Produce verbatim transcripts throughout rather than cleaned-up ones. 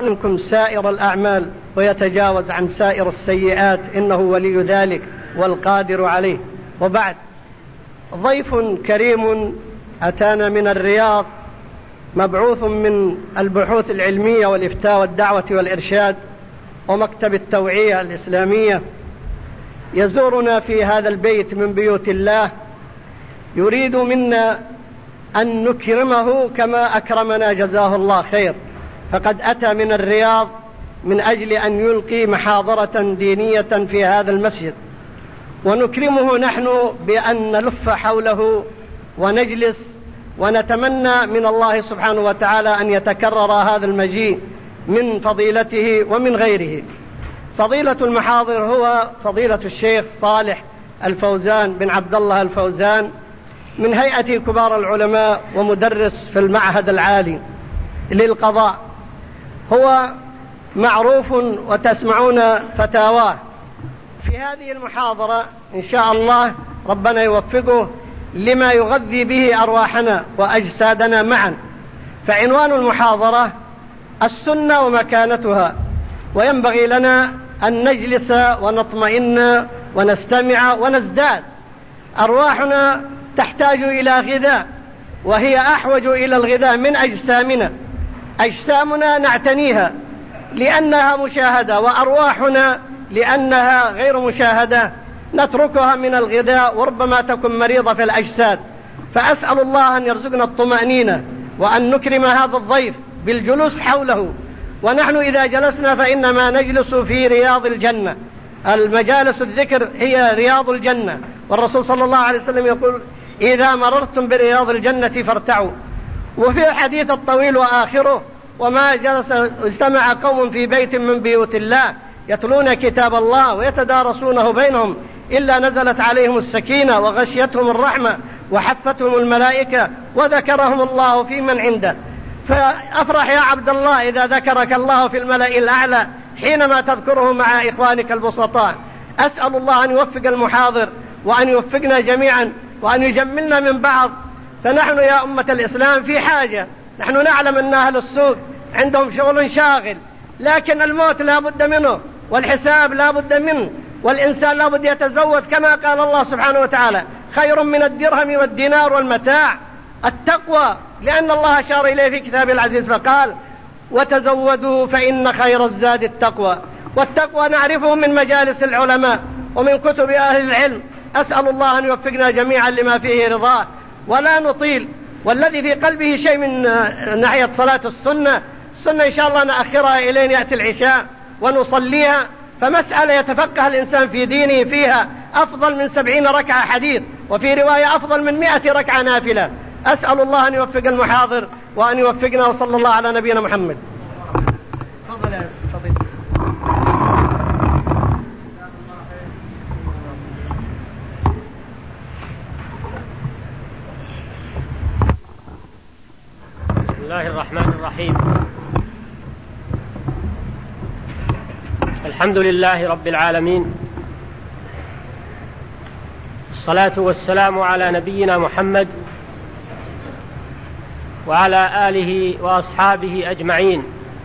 منكم سائر الأعمال ويتجاوز عن سائر السيئات، إنه ولي ذلك والقادر عليه. وبعد، ضيف كريم أتانا من الرياض، مبعوث من البحوث العلمية والإفتاء والدعوة والإرشاد ومكتب التوعية الإسلامية، يزورنا في هذا البيت من بيوت الله، يريد منا أن نكرمه كما أكرمنا جزاه الله خير. فقد أتى من الرياض من أجل أن يلقي محاضرة دينية في هذا المسجد، ونكرمه نحن بأن نلف حوله ونجلس ونتمنى من الله سبحانه وتعالى أن يتكرر هذا المجيء من فضيلته ومن غيره. فضيلة المحاضر هو فضيلة الشيخ صالح الفوزان بن عبد الله الفوزان من هيئة كبار العلماء ومدرس في المعهد العالي للقضاء. هو معروف وتسمعون فتاواه. في هذه المحاضرة إن شاء الله ربنا يوفقه لما يغذي به أرواحنا وأجسادنا معا. فعنوان المحاضرة السنة ومكانتها، وينبغي لنا أن نجلس ونطمئن ونستمع ونزداد. أرواحنا تحتاج إلى غذاء، وهي أحوج إلى الغذاء من أجسامنا. أجسامنا نعتنيها لأنها مشاهدة، وأرواحنا لأنها غير مشاهدة نتركها من الغذاء، وربما تكون مريضة في الأجساد. فأسأل الله أن يرزقنا الطمأنينة، وأن نكرم هذا الضيف بالجلوس حوله. ونحن إذا جلسنا فإنما نجلس في رياض الجنة. المجالس الذكر هي رياض الجنة، والرسول صلى الله عليه وسلم يقول: إذا مررتم برياض الجنة فارتعوا. وفي الحديث الطويل وآخره: وما جلس اجتمع قوم في بيت من بيوت الله يتلون كتاب الله ويتدارسونه بينهم إلا نزلت عليهم السكينة وغشيتهم الرحمة وحفتهم الملائكة وذكرهم الله في من عنده. فأفرح يا عبد الله إذا ذكرك الله في الملأ الأعلى حينما تذكره مع إخوانك البسطاء. أسأل الله أن يوفق المحاضر وأن يوفقنا جميعا وأن يجملنا من بعض. فنحن يا أمة الإسلام في حاجة. نحن نعلم أن أهل السوق عندهم شغل شاغل، لكن الموت لا بد منه، والحساب لا بد منه، والإنسان لا بد يتزود كما قال الله سبحانه وتعالى: خير من الدرهم والدينار والمتاع التقوى. لأن الله أشار إليه في كتابه العزيز فقال: وتزودوا فإن خير الزاد التقوى. والتقوى نعرفه من مجالس العلماء ومن كتب أهل العلم. أسأل الله أن يوفقنا جميعا لما فيه رضاه ولا نطيل. والذي في قلبه شيء من ناحية صلاة السنة، السنة إن شاء الله نأخرها إلين يأتي العشاء ونصليها. فمسألة يتفقه الإنسان في دينه فيها أفضل من سبعين ركعة حديث، وفي رواية أفضل من مئة ركعة نافلة. أسأل الله أن يوفق المحاضر وأن يوفقنا، وصلى الله على نبينا محمد. تفضل يا فضيلة. بسم الله الرحمن الرحيم. الحمد لله رب العالمين، الصلاة والسلام على نبينا محمد وعلى آله وأصحابه أجمعين.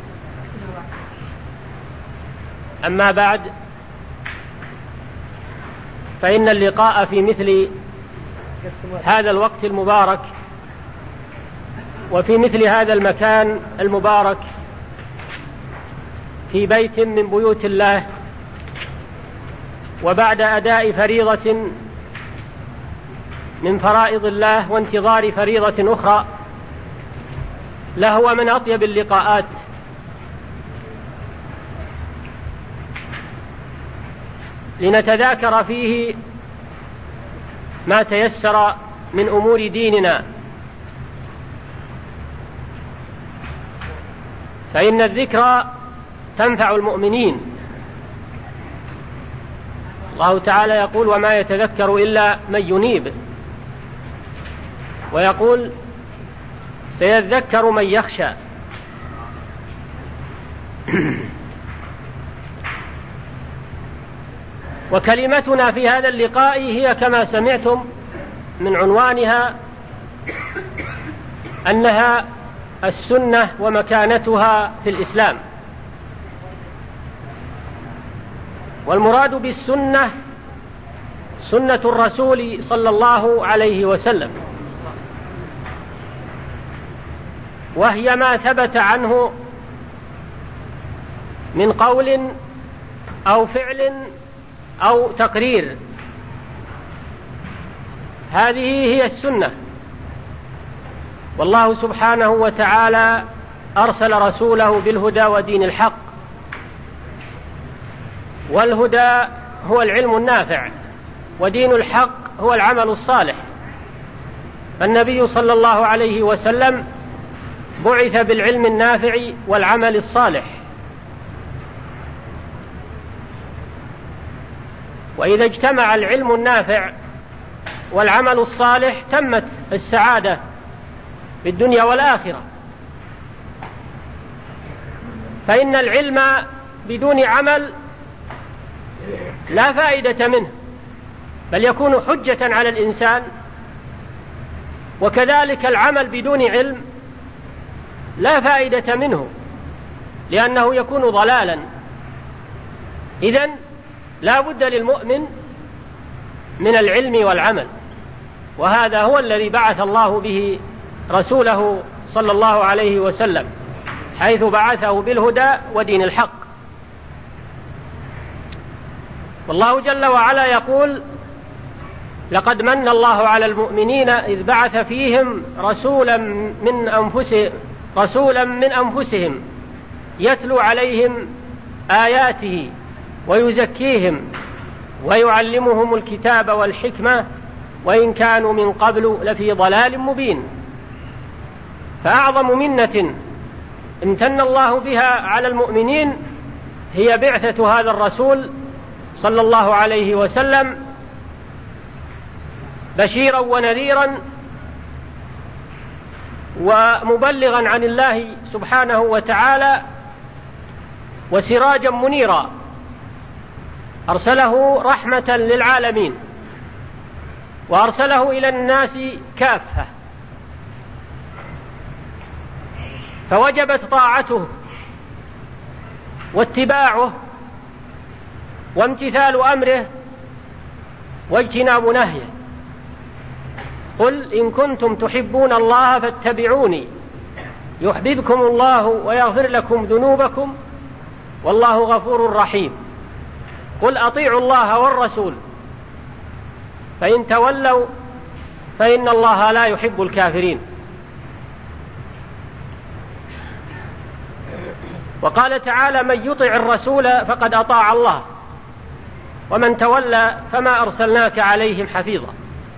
أما بعد، فإن اللقاء في مثل هذا الوقت المبارك وفي مثل هذا المكان المبارك في بيت من بيوت الله، وبعد أداء فريضة من فرائض الله وانتظار فريضة أخرى، لهو من أطيب اللقاءات. لنتذاكر فيه ما تيسر من أمور ديننا، فإن الذكرى تنفع المؤمنين. الله تعالى يقول: وما يتذكر إلا من ينيب. ويقول: سيذكر من يخشى. وكلمتنا في هذا اللقاء هي كما سمعتم من عنوانها أنها السنة ومكانتها في الإسلام. والمراد بالسنة سنة الرسول صلى الله عليه وسلم، وهي ما ثبت عنه من قول أو فعل أو تقرير، هذه هي السنة. والله سبحانه وتعالى أرسل رسوله بالهدى ودين الحق، والهدى هو العلم النافع، ودين الحق هو العمل الصالح. فالنبي صلى الله عليه وسلم بعث بالعلم النافع والعمل الصالح، وإذا اجتمع العلم النافع والعمل الصالح تمت السعادة في الدنيا والآخرة. فإن العلم بدون عمل لا فائدة منه، بل يكون حجة على الإنسان، وكذلك العمل بدون علم لا فائدة منه، لأنه يكون ضلالا. إذن لا بد للمؤمن من العلم والعمل، وهذا هو الذي بعث الله به رسوله صلى الله عليه وسلم، حيث بعثه بالهدى ودين الحق. والله جل وعلا يقول: لقد من الله على المؤمنين إذ بعث فيهم رسولا من أنفسهم رسولا من أنفسهم يتلو عليهم آياته ويزكيهم ويعلمهم الكتاب والحكمة وإن كانوا من قبل لفي ضلال مبين. فأعظم منة امتن الله بها على المؤمنين هي بعثة هذا الرسول صلى الله عليه وسلم بشيرا ونذيرا ومبلغا عن الله سبحانه وتعالى وسراجا منيرا، أرسله رحمة للعالمين، وأرسله إلى الناس كافة، فوجبت طاعته واتباعه وامتثال أمره واجتناب نهيه. قل إن كنتم تحبون الله فاتبعوني يحببكم الله ويغفر لكم ذنوبكم والله غفور رحيم. قل أطيعوا الله والرسول فإن تولوا فإن الله لا يحب الكافرين. وقال تعالى: من يطع الرسول فقد أطاع الله ومن تولى فما أرسلناك عليهم حفيظا.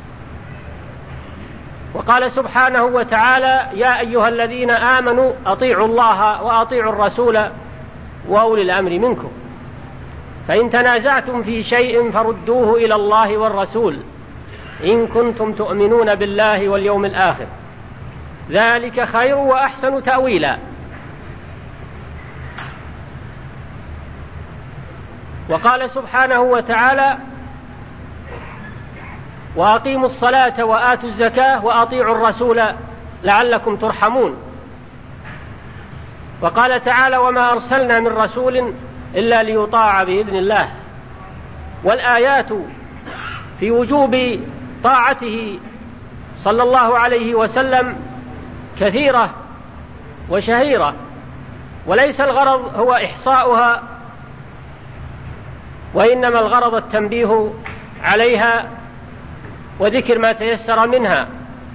وقال سبحانه وتعالى: يا أيها الذين آمنوا أطيعوا الله وأطيعوا الرسول وأولي الأمر منكم فإن تنازعتم في شيء فردوه إلى الله والرسول إن كنتم تؤمنون بالله واليوم الآخر ذلك خير وأحسن تأويلا. وقال سبحانه وتعالى: وأقيموا الصلاة وآتوا الزكاة وأطيعوا الرسول لعلكم ترحمون. وقال تعالى: وما أرسلنا من رسول إلا ليطاع بإذن الله. والآيات في وجوب طاعته صلى الله عليه وسلم كثيرة وشهيرة، وليس الغرض هو إحصاؤها، وإنما الغرض التنبيه عليها وذكر ما تيسر منها.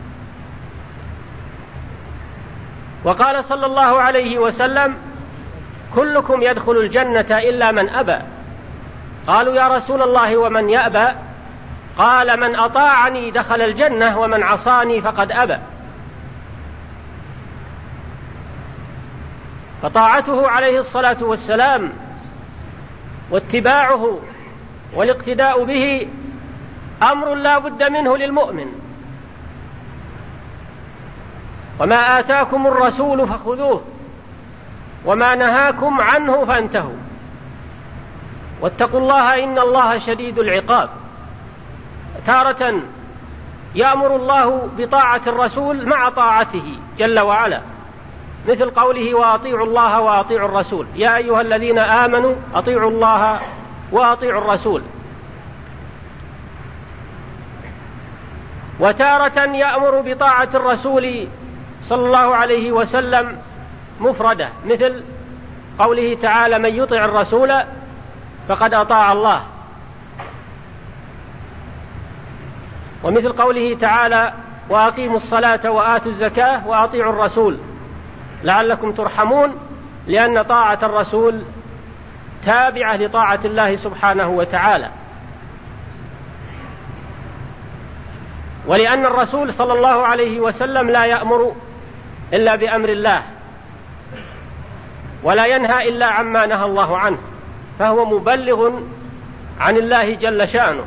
وقال صلى الله عليه وسلم: كلكم يدخل الجنة إلا من أبى. قالوا: يا رسول الله ومن يأبى؟ قال: من أطاعني دخل الجنة ومن عصاني فقد أبى. فطاعته عليه الصلاة والسلام واتباعه والاقتداء به أمر لا بد منه للمؤمن. وما آتاكم الرسول فخذوه وما نهاكم عنه فانتهوا واتقوا الله إن الله شديد العقاب. تارة يأمر الله بطاعة الرسول مع طاعته جل وعلا، مثل قوله: وأطيعوا الله وأطيعوا الرسول. يا أيها الذين آمنوا أطيعوا الله وأطيعوا الرسول. وتارة يأمر بطاعة الرسول صلى الله عليه وسلم مفردة، مثل قوله تعالى: من يطع الرسول فقد أطاع الله. ومثل قوله تعالى: وأقيموا الصلاة وآتوا الزكاة وأطيعوا الرسول لعلكم ترحمون، لأن طاعة الرسول تابعة لطاعة الله سبحانه وتعالى. ولأن الرسول صلى الله عليه وسلم لا يأمر إلا بأمر الله، ولا ينهى إلا عما نهى الله عنه، فهو مبلغ عن الله جل شأنه.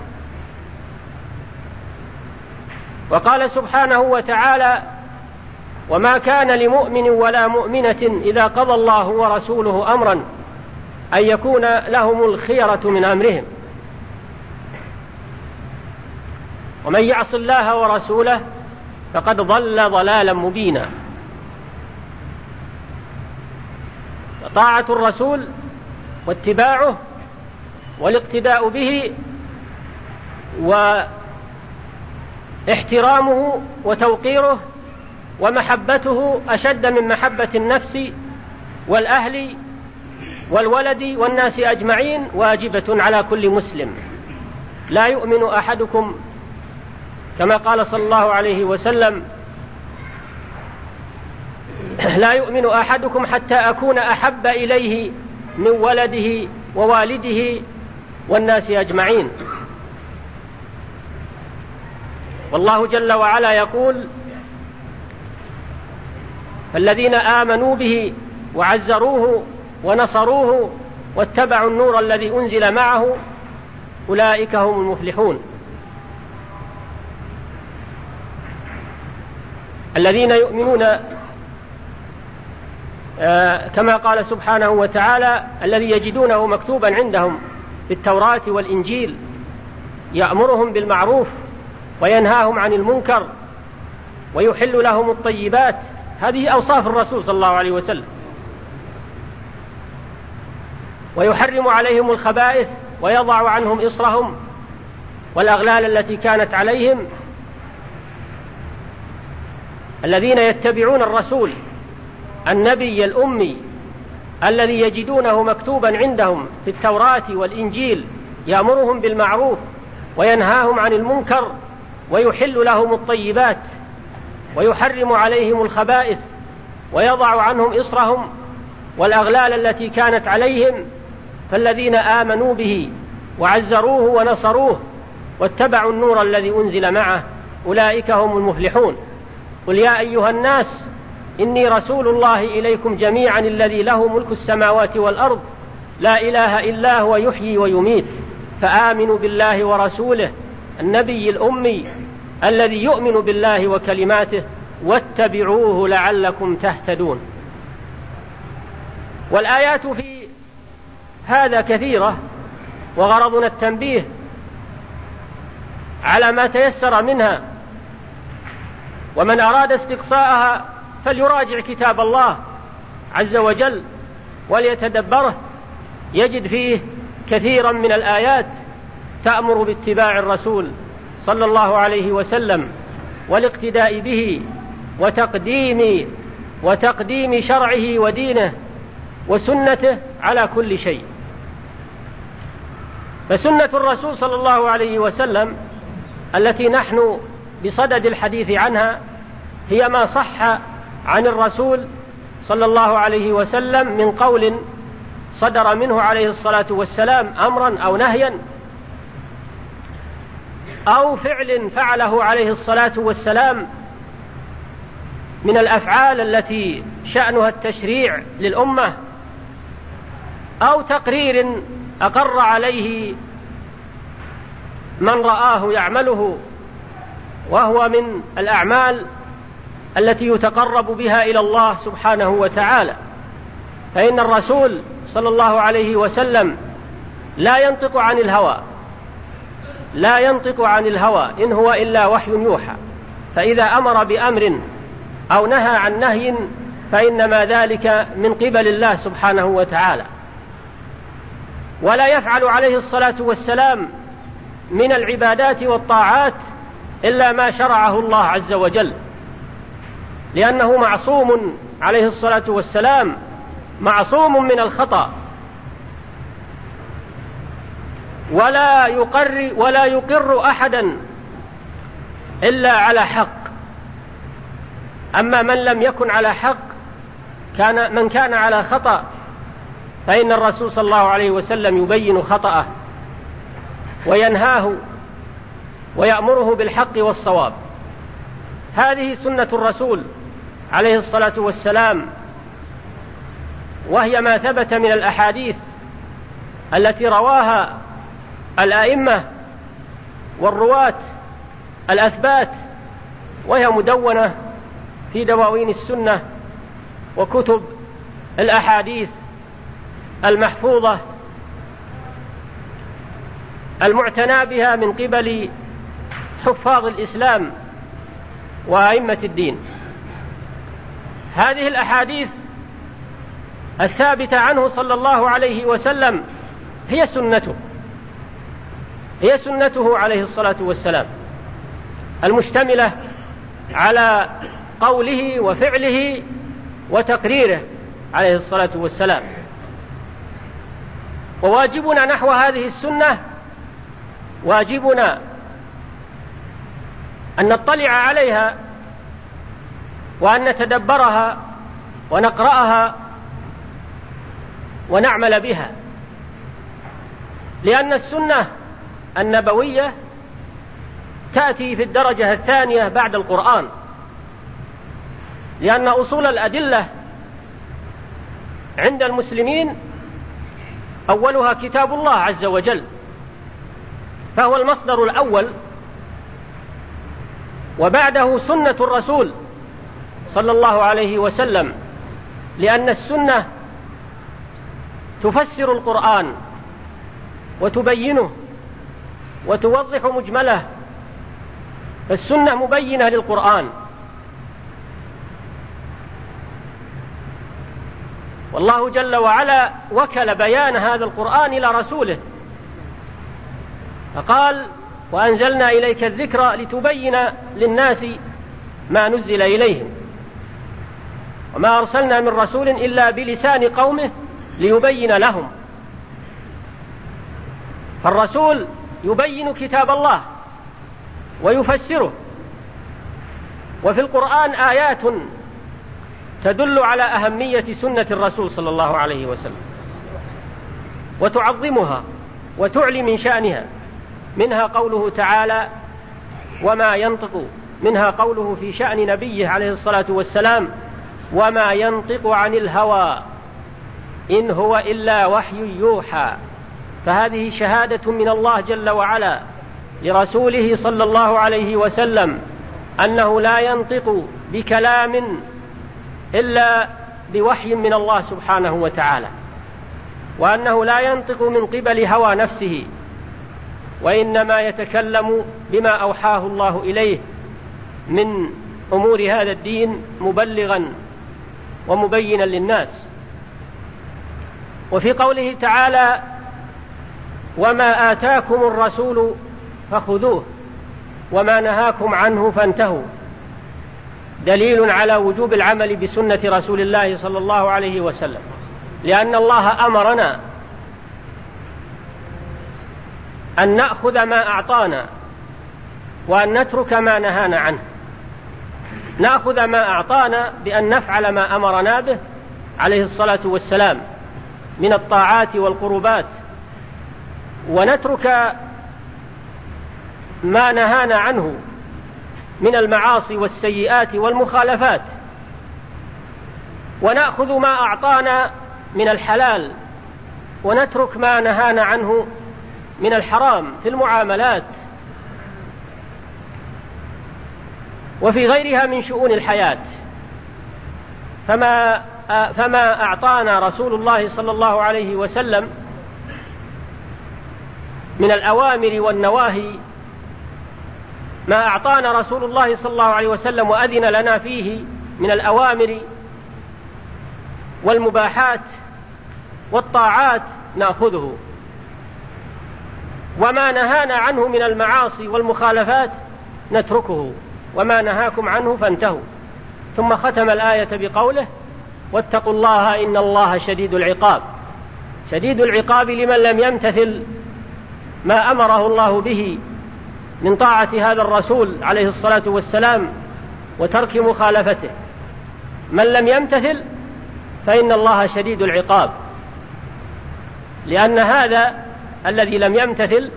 وقال سبحانه وتعالى: وما كان لمؤمن ولا مؤمنة إذا قضى الله ورسوله أمرا أن يكون لهم الخيرة من أمرهم، ومن يعص الله ورسوله فقد ضل ضلالا مبينا. طاعة الرسول واتباعه والاقتداء به واحترامه وتوقيره ومحبته أشد من محبة النفس والأهل والولد والناس أجمعين، واجبة على كل مسلم. لا يؤمن أحدكم، كما قال صلى الله عليه وسلم: لا يؤمن أحدكم حتى أكون أحب إليه من ولده ووالده والناس أجمعين. والله جل وعلا يقول: فالذين آمنوا به وعزروه ونصروه واتبعوا النور الذي أنزل معه أولئك هم المفلحون. الذين يؤمنون آه كما قال سبحانه وتعالى: الذي يجدونه مكتوبا عندهم في التوراة والإنجيل يأمرهم بالمعروف وينهاهم عن المنكر ويحل لهم الطيبات. هذه أوصاف الرسول صلى الله عليه وسلم. ويحرم عليهم الخبائث ويضع عنهم إصرهم والأغلال التي كانت عليهم. الذين يتبعون الرسول النبي الأمي الذي يجدونه مكتوبا عندهم في التوراة والإنجيل يأمرهم بالمعروف وينهاهم عن المنكر ويحل لهم الطيبات ويحرم عليهم الخبائث ويضع عنهم إصرهم والأغلال التي كانت عليهم. فالذين آمنوا به وعزروه ونصروه واتبعوا النور الذي أنزل معه أولئك هم المفلحون. قل يا أيها الناس إني رسول الله إليكم جميعا الذي له ملك السماوات والأرض لا إله إلا هو يحيي ويميت فآمنوا بالله ورسوله النبي الأمي الذي يؤمن بالله وكلماته واتبعوه لعلكم تهتدون. والآيات في هذا كثيرة، وغرضنا التنبيه على ما تيسر منها، ومن أراد استقصاءها فليراجع كتاب الله عز وجل وليتدبره، يجد فيه كثيرا من الآيات تأمر باتباع الرسول صلى الله عليه وسلم والاقتداء به وتقديم وتقديم شرعه ودينه وسنته على كل شيء. فسنة الرسول صلى الله عليه وسلم التي نحن بصدد الحديث عنها هي ما صح عن الرسول صلى الله عليه وسلم من قول صدر منه عليه الصلاة والسلام أمرا أو نهيا، أو فعل فعله عليه الصلاة والسلام من الأفعال التي شأنها التشريع للأمة، أو تقرير أقر عليه من رآه يعمله، وهو من الأعمال التي يتقرب بها إلى الله سبحانه وتعالى. فإن الرسول صلى الله عليه وسلم لا ينطق عن الهوى، لا ينطق عن الهوى إن هو إلا وحي يوحى. فإذا أمر بأمر أو نهى عن نهي فإنما ذلك من قبل الله سبحانه وتعالى. ولا يفعل عليه الصلاة والسلام من العبادات والطاعات إلا ما شرعه الله عز وجل، لأنه معصوم عليه الصلاة والسلام، معصوم من الخطأ، ولا يقر ولا يقر أحدا إلا على حق. أما من لم يكن على حق، كان من كان على خطأ، فإن الرسول صلى الله عليه وسلم يبين خطأه وينهاه ويأمره بالحق والصواب. هذه سنة الرسول عليه الصلاة والسلام، وهي ما ثبت من الأحاديث التي رواها الأئمة والرواة الأثبات، وهي مدونة في دواوين السنة وكتب الأحاديث المحفوظة المعتنى بها من قبل حفاظ الإسلام وأئمة الدين. هذه الأحاديث الثابتة عنه صلى الله عليه وسلم هي سنته هي سنته عليه الصلاة والسلام، المشتملة على قوله وفعله وتقريره عليه الصلاة والسلام. وواجبنا نحو هذه السنة، واجبنا أن نطلع عليها وأن نتدبرها ونقرأها ونعمل بها، لأن السنة النبوية تأتي في الدرجة الثانية بعد القرآن، لأن أصول الأدلة عند المسلمين أولها كتاب الله عز وجل، فهو المصدر الأول، وبعده سنة الرسول صلى الله عليه وسلم، لأن السنة تفسر القرآن وتبينه وتوضح مجمله، فالسنة مبينة للقرآن. والله جل وعلا وكل بيان هذا القرآن إلى رسوله، فقال: وأنزلنا إليك الذكر لتبين للناس ما نزل إليهم، وما أرسلنا من رسول إلا بلسان قومه ليبين لهم. فالرسول يبين كتاب الله ويفسره، وفي القرآن آيات تدل على أهمية سنة الرسول صلى الله عليه وسلم وتعظمها وتعلي من شأنها، منها قوله تعالى: وما ينطق منها قوله في شأن نبيه عليه الصلاة والسلام: وما ينطق عن الهوى إن هو إلا وحي يوحى. فهذه شهادة من الله جل وعلا لرسوله صلى الله عليه وسلم أنه لا ينطق بكلام إلا بوحي من الله سبحانه وتعالى، وأنه لا ينطق من قبل هوى نفسه، وإنما يتكلم بما أوحاه الله إليه من أمور هذا الدين مبلغا ومبينا للناس. وفي قوله تعالى: وما آتاكم الرسول فخذوه وما نهاكم عنه فانتهوا، دليل على وجوب العمل بسنة رسول الله صلى الله عليه وسلم، لأن الله أمرنا أن نأخذ ما أعطانا وأن نترك ما نهانا عنه. نأخذ ما أعطانا بأن نفعل ما أمرنا به عليه الصلاة والسلام من الطاعات والقربات، ونترك ما نهانا عنه من المعاصي والسيئات والمخالفات، ونأخذ ما أعطانا من الحلال ونترك ما نهانا عنه من الحرام في المعاملات وفي غيرها من شؤون الحياة. فما فما أعطانا رسول الله صلى الله عليه وسلم من الأوامر والنواهي، ما أعطانا رسول الله صلى الله عليه وسلم وأذن لنا فيه من الأوامر والمباحات والطاعات نأخذه وما نهانا عنه من المعاصي والمخالفات نتركه، وما نهاكم عنه فانتهوا. ثم ختم الآية بقوله: واتقوا الله إن الله شديد العقاب. شديد العقاب لمن لم يمتثل ما أمره الله به من طاعة هذا الرسول عليه الصلاة والسلام وترك مخالفته. من لم يمتثل فإن الله شديد العقاب، لأن هذا الذي لم يمتثل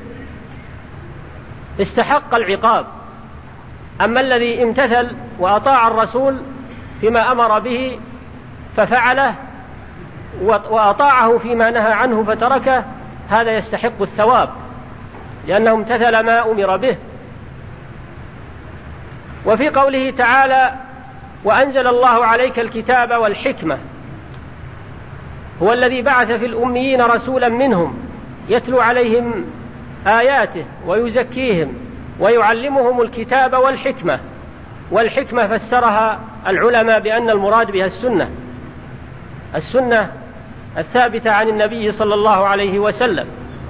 استحق العقاب. أما الذي امتثل وأطاع الرسول فيما أمر به ففعله وأطاعه فيما نهى عنه فتركه، هذا يستحق الثواب لأنه امتثل ما أمر به. وفي قوله تعالى: وأنزل الله عليك الكتاب والحكمة، هو الذي بعث في الأميين رسولا منهم يتلو عليهم آياته ويزكيهم ويعلمهم الكتاب والحكمة. والحكمة فسرها العلماء بأن المراد بها السنة، السنة الثابتة عن النبي صلى الله عليه وسلم.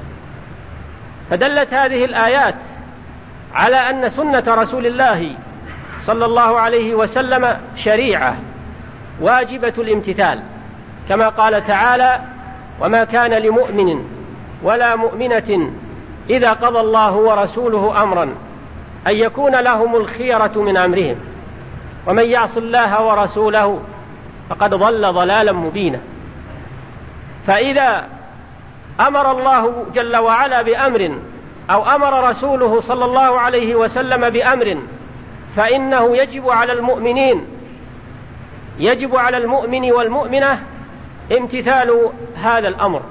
فدلت هذه الآيات على أن سنة رسول الله صلى الله عليه وسلم شريعة واجبة الامتثال، كما قال تعالى: وما كان لمؤمن ولا مؤمنة إذا قضى الله ورسوله أمرا أن يكون لهم الخيرة من أمرهم ومن يعص الله ورسوله فقد ضل ضلالا مبينا. فإذا أمر الله جل وعلا بأمر أو أمر رسوله صلى الله عليه وسلم بأمر فإنه يجب على المؤمنين يجب على المؤمن والمؤمنة امتثال هذا الأمر،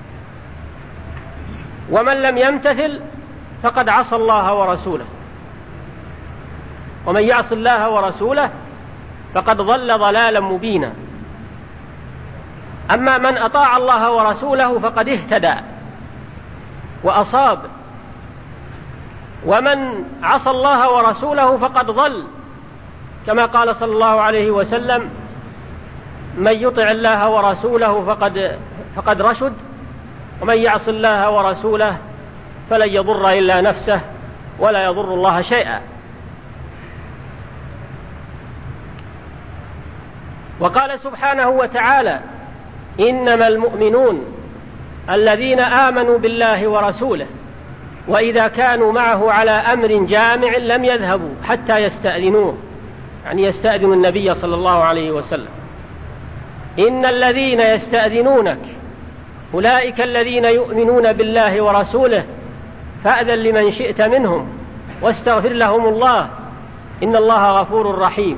ومن لم يمتثل فقد عصى الله ورسوله، ومن يعص الله ورسوله فقد ضل ضلالا مبينا. أما من أطاع الله ورسوله فقد اهتدى وأصاب، ومن عصى الله ورسوله فقد ضل، كما قال صلى الله عليه وسلم: من يطع الله ورسوله فقد, فقد رشد، ومن يعص الله ورسوله فلن يضر إلا نفسه ولا يضر الله شيئا. وقال سبحانه وتعالى: إنما المؤمنون الذين آمنوا بالله ورسوله وإذا كانوا معه على أمر جامع لم يذهبوا حتى يستأذنوه، يعني يستأذنوا النبي صلى الله عليه وسلم. إن الذين يستأذنونك أولئك الذين يؤمنون بالله ورسوله فأذن لمن شئت منهم واستغفر لهم الله إن الله غفور رحيم.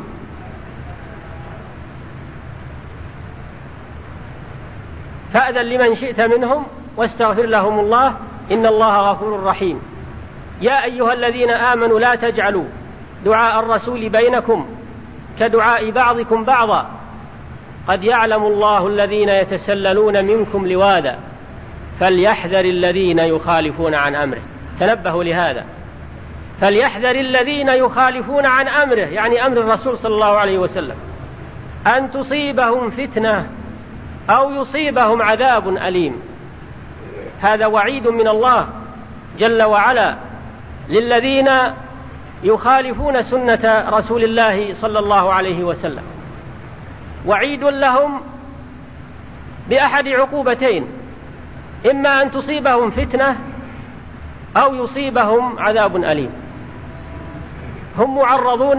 فأذن لمن شئت منهم واستغفر لهم الله إن الله غفور رحيم. يا أيها الذين آمنوا لا تجعلوا دعاء الرسول بينكم كدعاء بعضكم بعضا قد يعلم الله الذين يتسللون منكم لواذا فليحذر الذين يخالفون عن أمره. تنبهوا لهذا، فليحذر الذين يخالفون عن أمره، يعني أمر الرسول صلى الله عليه وسلم، أن تصيبهم فتنة أو يصيبهم عذاب أليم. هذا وعيد من الله جل وعلا للذين يخالفون سنة رسول الله صلى الله عليه وسلم، وعيد لهم بأحد عقوبتين: إما أن تصيبهم فتنة أو يصيبهم عذاب أليم. هم معرضون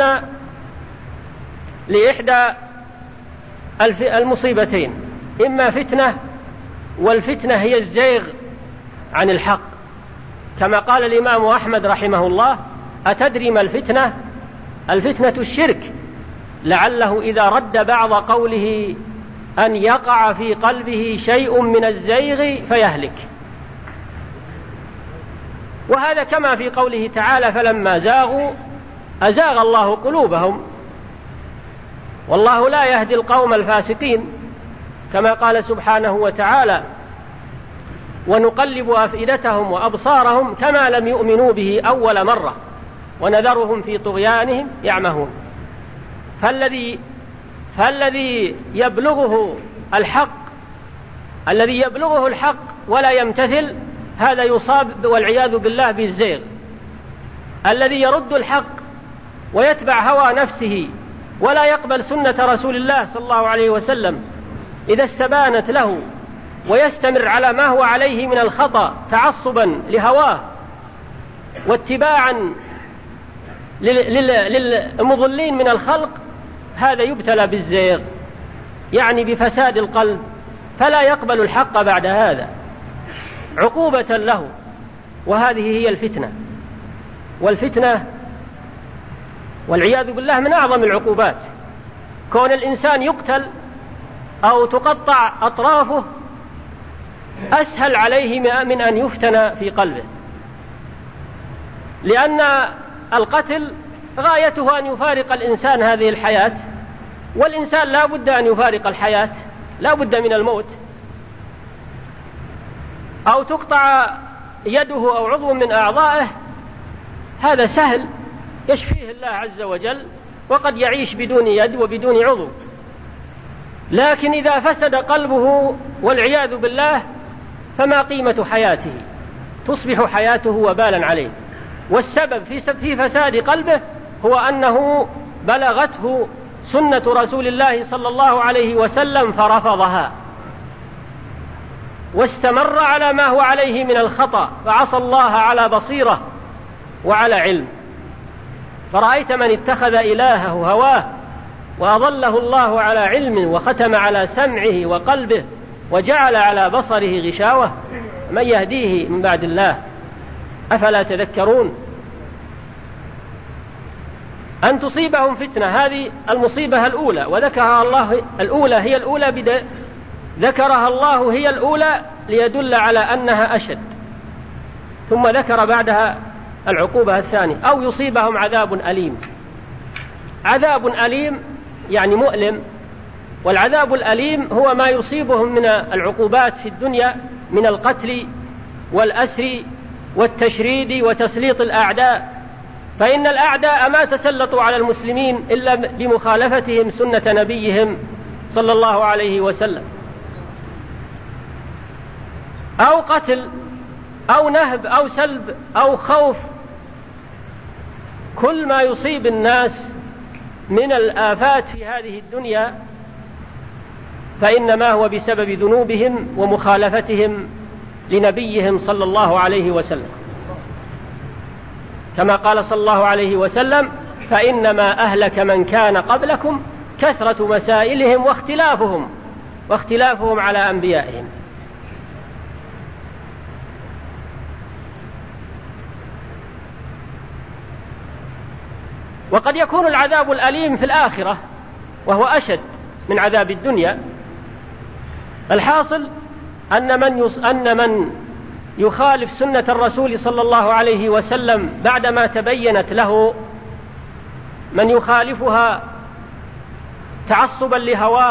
لإحدى المصيبتين: إما فتنة، والفتنة هي الزيغ عن الحق، كما قال الإمام أحمد رحمه الله: أتدري ما الفتنة؟ الفتنة الشرك، لعله إذا رد بعض قوله أن يقع في قلبه شيء من الزيغ فيهلك. وهذا كما في قوله تعالى: فلما زاغوا أزاغ الله قلوبهم والله لا يهدي القوم الفاسقين، كما قال سبحانه وتعالى: ونقلب أفئدتهم وأبصارهم كما لم يؤمنوا به أول مرة ونذرهم في طغيانهم يعمهون. فالذي فالذي يبلغه الحق الذي يبلغه الحق ولا يمتثل هذا يصاب والعياذ بالله بالزيغ، الذي يرد الحق ويتبع هوى نفسه ولا يقبل سنة رسول الله صلى الله عليه وسلم إذا استبانت له، ويستمر على ما هو عليه من الخطأ تعصبا لهواه واتباعا للمضلين من الخلق. هذا يبتلى بالزيغ، يعني بفساد القلب، فلا يقبل الحق بعد هذا عقوبة له. وهذه هي الفتنة، والفتنة والعياذ بالله من أعظم العقوبات. كون الإنسان يقتل أو تقطع أطرافه أسهل عليه من أن يفتن في قلبه، لأن القتل غايته أن يفارق الإنسان هذه الحياة، والإنسان لا بد أن يفارق الحياة، لا بد من الموت. أو تقطع يده أو عضو من أعضائه، هذا سهل يشفيه الله عز وجل، وقد يعيش بدون يد وبدون عضو. لكن إذا فسد قلبه والعياذ بالله فما قيمة حياته؟ تصبح حياته وبالا عليه. والسبب في فساد قلبه هو أنه بلغته سنة رسول الله صلى الله عليه وسلم فرفضها، واستمر على ما هو عليه من الخطأ، فعصى الله على بصيرة وعلى علم. فرأيت من اتخذ إلهه هواه وأضله الله على علم، وختم على سمعه وقلبه، وجعل على بصره غشاوة، من يهديه من بعد الله؟ أفلا تذكرون؟ أن تصيبهم فتنة، هذه المصيبة الأولى، وذكرها الله الأولى هي الأولى بد... ذكرها الله هي الأولى ليدل على أنها أشد، ثم ذكر بعدها العقوبة الثانية، أو يصيبهم عذاب أليم. عذاب أليم يعني مؤلم، والعذاب الأليم هو ما يصيبهم من العقوبات في الدنيا من القتل والأسر والتشريد وتسليط الأعداء. فإن الأعداء ما تسلطوا على المسلمين إلا بمخالفتهم سنة نبيهم صلى الله عليه وسلم، أو قتل أو نهب أو سلب أو خوف. كل ما يصيب الناس من الآفات في هذه الدنيا فإنما هو بسبب ذنوبهم ومخالفتهم لنبيهم صلى الله عليه وسلم، كما قال صلى الله عليه وسلم: فإنما أهلك من كان قبلكم كثرة مسائلهم واختلافهم واختلافهم على أنبيائهم. وقد يكون العذاب الأليم في الآخرة وهو أشد من عذاب الدنيا. الحاصل أن من, يص... أن من يخالف سنة الرسول صلى الله عليه وسلم بعدما تبينت له، من يخالفها تعصبا لهواه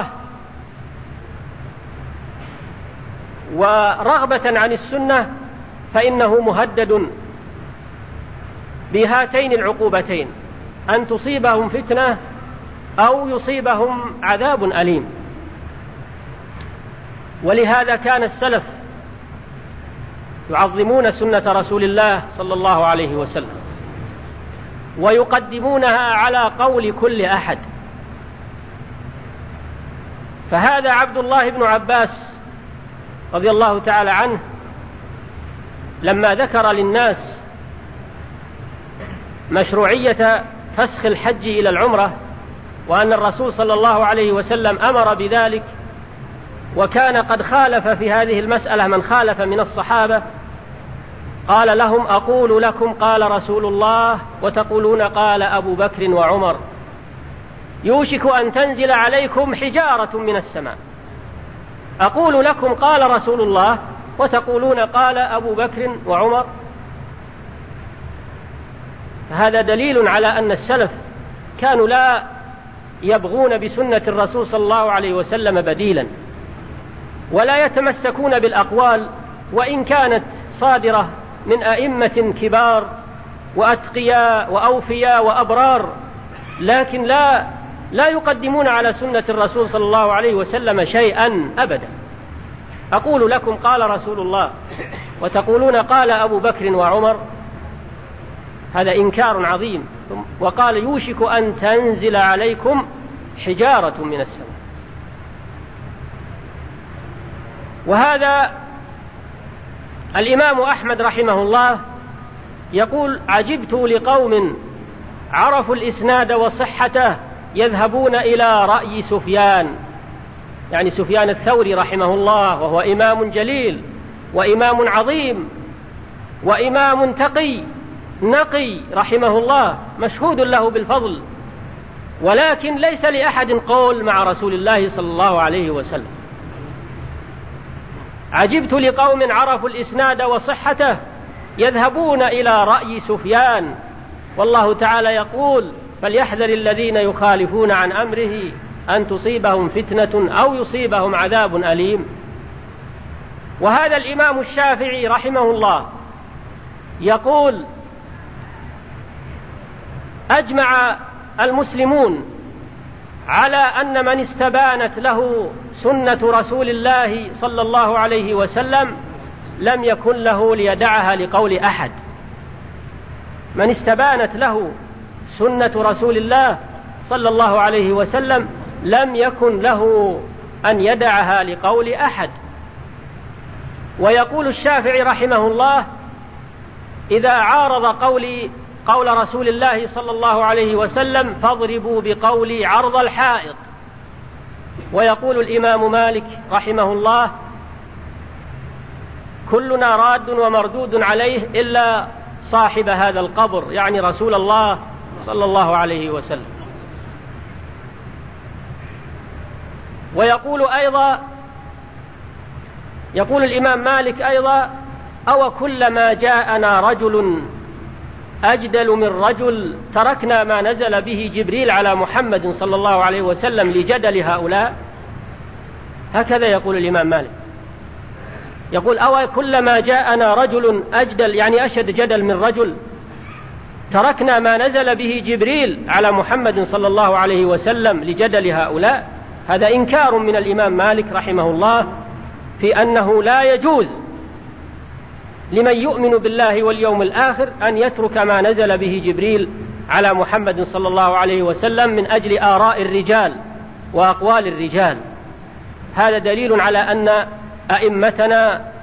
ورغبة عن السنة، فإنه مهدد بهاتين العقوبتين: أن تصيبهم فتنة أو يصيبهم عذاب أليم. ولهذا كان السلف يعظمون سنة رسول الله صلى الله عليه وسلم ويقدمونها على قول كل أحد. فهذا عبد الله بن عباس رضي الله تعالى عنه لما ذكر للناس مشروعية فسخ الحج إلى العمرة، وأن الرسول صلى الله عليه وسلم أمر بذلك، وكان قد خالف في هذه المسألة من خالف من الصحابة، قال لهم: أقول لكم قال رسول الله وتقولون قال أبو بكر وعمر، يوشك أن تنزل عليكم حجارة من السماء. أقول لكم قال رسول الله وتقولون قال أبو بكر وعمر. هذا دليل على أن السلف كانوا لا يبغون بسنة الرسول صلى الله عليه وسلم بديلا، ولا يتمسكون بالأقوال وإن كانت صادرة من أئمة كبار وأتقياء وأوفياء وأبرار، لكن لا لا يقدمون على سنة الرسول صلى الله عليه وسلم شيئا أبدا. أقول لكم قال رسول الله، وتقولون قال أبو بكر وعمر، هذا إنكار عظيم. وقال يوشك أن تنزل عليكم حجارة من السماء. وهذا الإمام أحمد رحمه الله يقول عجبت لقوم عرفوا الإسناد وصحته يذهبون إلى رأي سفيان، يعني سفيان الثوري رحمه الله، وهو إمام جليل وإمام عظيم وإمام تقي نقي رحمه الله، مشهود له بالفضل، ولكن ليس لأحد قول مع رسول الله صلى الله عليه وسلم. عجبت لقوم عرفوا الإسناد وصحته يذهبون إلى رأي سفيان، والله تعالى يقول فليحذر الذين يخالفون عن أمره أن تصيبهم فتنة أو يصيبهم عذاب أليم. وهذا الإمام الشافعي رحمه الله يقول أجمع المسلمون على أن من استبانت له سنة رسول الله صلى الله عليه وسلم لم يكن له ليدعها لقول أحد. من استبانت له سنة رسول الله صلى الله عليه وسلم لم يكن له أن يدعها لقول أحد. ويقول الشافعي رحمه الله إذا عارض قولي قول رسول الله صلى الله عليه وسلم فاضربوا بقولي عرض الحائط. ويقول الإمام مالك رحمه الله كلنا راد ومردود عليه إلا صاحب هذا القبر، يعني رسول الله صلى الله عليه وسلم. ويقول أيضا يقول الإمام مالك أيضا أو كلما جاءنا رجل أجدل من رجل تركنا ما نزل به جبريل على محمد صلى الله عليه وسلم لجدل هؤلاء. هكذا يقول الإمام مالك، يقول أو كلما جاءنا رجل أجدل يعني أشد جدل من رجل تركنا ما نزل به جبريل على محمد صلى الله عليه وسلم لجدل هؤلاء. هذا إنكار من الإمام مالك رحمه الله في أنه لا يجوز لمن يؤمن بالله واليوم الآخر أن يترك ما نزل به جبريل على محمد صلى الله عليه وسلم من أجل آراء الرجال وأقوال الرجال. هذا دليل على أن أئمتنا